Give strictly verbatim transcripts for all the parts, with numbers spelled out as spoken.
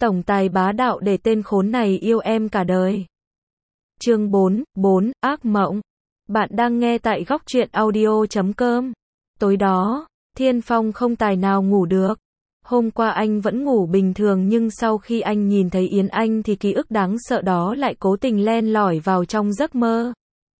Tổng tài bá đạo để tên khốn này yêu em cả đời. Chương bốn, bốn, ác mộng. Bạn đang nghe tại góc truyện audio chấm com. Tối đó, Thiên Phong không tài nào ngủ được. Hôm qua anh vẫn ngủ bình thường nhưng sau khi anh nhìn thấy Yến Anh thì ký ức đáng sợ đó lại cố tình len lỏi vào trong giấc mơ.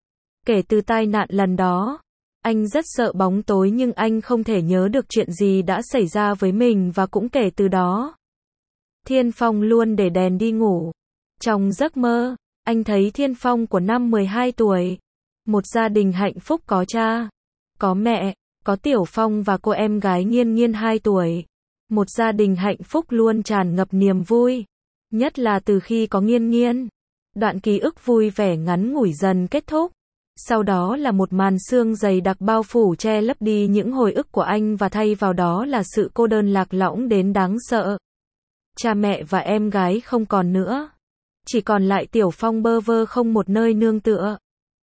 Kể từ tai nạn lần đó, anh rất sợ bóng tối nhưng anh không thể nhớ được chuyện gì đã xảy ra với mình và cũng kể từ đó, Thiên Phong luôn để đèn đi ngủ. Trong giấc mơ, anh thấy Thiên Phong của năm mười hai tuổi. Một gia đình hạnh phúc có cha, có mẹ, có Tiểu Phong và cô em gái Nghiên Nghiên hai tuổi. Một gia đình hạnh phúc luôn tràn ngập niềm vui. Nhất là từ khi có Nghiên Nghiên. Đoạn ký ức vui vẻ ngắn ngủi dần kết thúc. Sau đó là một màn sương dày đặc bao phủ che lấp đi những hồi ức của anh và thay vào đó là sự cô đơn lạc lõng đến đáng sợ. Cha mẹ và em gái không còn nữa. Chỉ còn lại Tiểu Phong bơ vơ không một nơi nương tựa.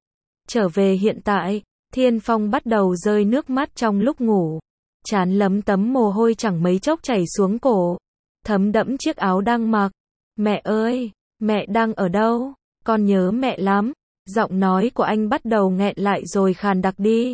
Trở về hiện tại, Thiên Phong bắt đầu rơi nước mắt trong lúc ngủ. Trán lấm tấm mồ hôi chẳng mấy chốc chảy xuống cổ. Thấm đẫm chiếc áo đang mặc. Mẹ ơi, mẹ đang ở đâu? Con nhớ mẹ lắm. Giọng nói của anh bắt đầu nghẹn lại rồi khàn đặc đi.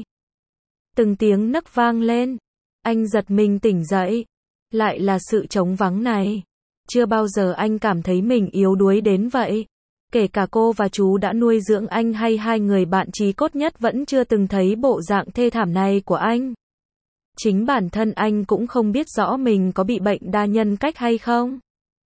Từng tiếng nấc vang lên. Anh giật mình tỉnh dậy. Lại là sự trống vắng này. Chưa bao giờ anh cảm thấy mình yếu đuối đến vậy. Kể cả cô và chú đã nuôi dưỡng anh hay hai người bạn chí cốt nhất vẫn chưa từng thấy bộ dạng thê thảm này của anh. Chính bản thân anh cũng không biết rõ mình có bị bệnh đa nhân cách hay không.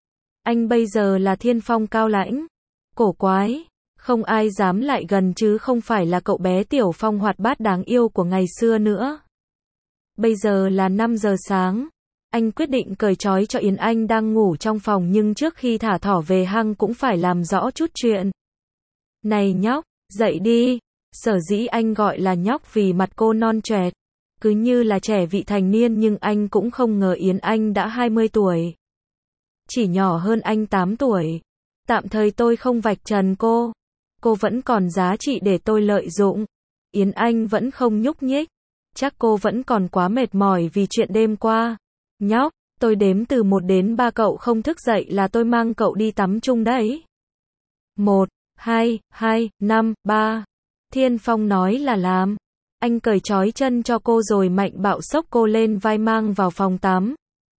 Anh bây giờ là Thiên Phong cao lãnh, cổ quái, không ai dám lại gần chứ không phải là cậu bé Tiểu Phong hoạt bát đáng yêu của ngày xưa nữa. Bây giờ là năm giờ sáng. Anh quyết định cởi trói cho Yến Anh đang ngủ trong phòng nhưng trước khi thả thỏ về hang cũng phải làm rõ chút chuyện. Này nhóc, dậy đi. Sở dĩ anh gọi là nhóc vì mặt cô non choẹt, cứ như là trẻ vị thành niên nhưng anh cũng không ngờ Yến Anh đã hai mươi tuổi. Chỉ nhỏ hơn anh tám tuổi. Tạm thời tôi không vạch trần cô. Cô vẫn còn giá trị để tôi lợi dụng. Yến Anh vẫn không nhúc nhích. Chắc cô vẫn còn quá mệt mỏi vì chuyện đêm qua. Nhóc, tôi đếm từ một đến ba cậu không thức dậy là tôi mang cậu đi tắm chung đấy. Một, hai, hai, năm, ba. Thiên Phong nói là làm. Anh cởi trói chân cho cô rồi mạnh bạo xốc cô lên vai mang vào phòng tắm.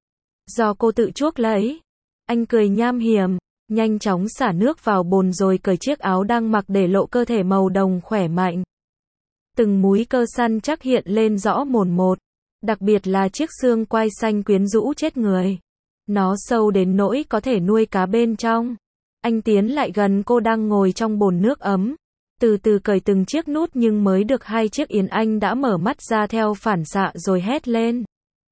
Do cô tự chuốc lấy. Anh cười nham hiểm, nhanh chóng xả nước vào bồn rồi cởi chiếc áo đang mặc để lộ cơ thể màu đồng khỏe mạnh. Từng múi cơ săn chắc hiện lên rõ mồn một. Đặc biệt là chiếc xương quai xanh quyến rũ chết người. Nó sâu đến nỗi có thể nuôi cá bên trong. Anh tiến lại gần cô đang ngồi trong bồn nước ấm. Từ từ cởi từng chiếc nút nhưng mới được hai chiếc Yến Anh đã mở mắt ra theo phản xạ rồi hét lên.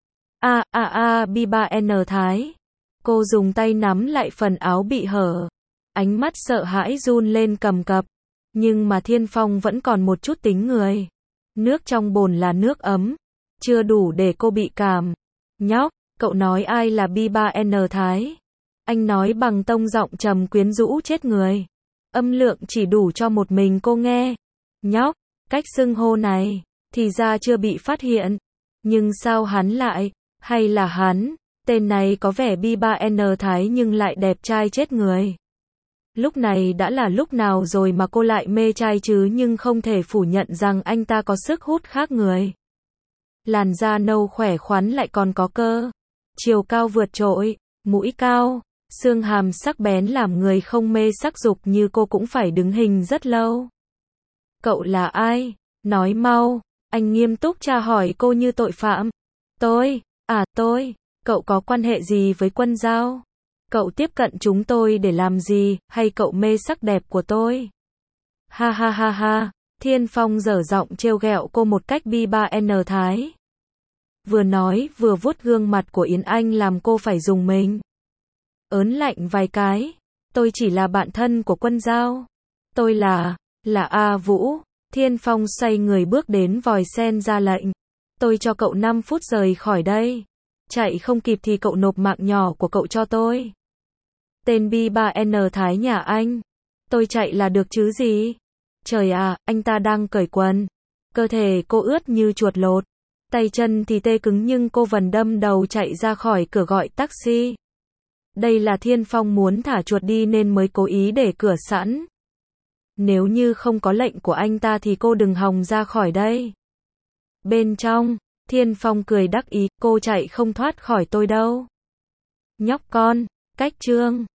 A a a bi ba en Thái. Cô dùng tay nắm lại phần áo bị hở. Ánh mắt sợ hãi run lên cầm cập. Nhưng mà Thiên Phong vẫn còn một chút tính người. Nước trong bồn là nước ấm. Chưa đủ để cô bị cảm. Nhóc, cậu nói ai là bi ba en Thái? Anh nói bằng tông giọng trầm quyến rũ chết người. Âm lượng chỉ đủ cho một mình cô nghe. Nhóc, cách xưng hô này, thì ra chưa bị phát hiện. Nhưng sao hắn lại, hay là hắn, tên này có vẻ bi ba en Thái nhưng lại đẹp trai chết người. Lúc này đã là lúc nào rồi mà cô lại mê trai chứ nhưng không thể phủ nhận rằng anh ta có sức hút khác người. Làn da nâu khỏe khoắn lại còn có cơ. Chiều cao vượt trội, mũi cao, xương hàm sắc bén làm người không mê sắc dục như cô cũng phải đứng hình rất lâu. Cậu là ai? Nói mau. Anh nghiêm túc tra hỏi cô như tội phạm. Tôi, à tôi, cậu có quan hệ gì với Quân Giao? Cậu tiếp cận chúng tôi để làm gì, hay cậu mê sắc đẹp của tôi? Ha ha ha ha, Thiên Phong dở giọng trêu ghẹo cô một cách bi ba en Thái. Vừa nói vừa vuốt gương mặt của Yến Anh làm cô phải rùng mình. Ớn lạnh vài cái. Tôi chỉ là bạn thân của Quân Giao. Tôi là, là A Vũ. Thiên Phong xoay người bước đến vòi sen ra lệnh. Tôi cho cậu năm phút rời khỏi đây. Chạy không kịp thì cậu nộp mạng nhỏ của cậu cho tôi. Tên bi ba en Thái nhà anh. Tôi chạy là được chứ gì? Trời à, anh ta đang cởi quần. Cơ thể cô ướt như chuột lột. Tay chân thì tê cứng nhưng cô vẫn đâm đầu chạy ra khỏi cửa gọi taxi. Đây là Thiên Phong muốn thả chuột đi nên mới cố ý để cửa sẵn. Nếu như không có lệnh của anh ta thì cô đừng hòng ra khỏi đây. Bên trong, Thiên Phong cười đắc ý, cô chạy không thoát khỏi tôi đâu. Nhóc con, cách chương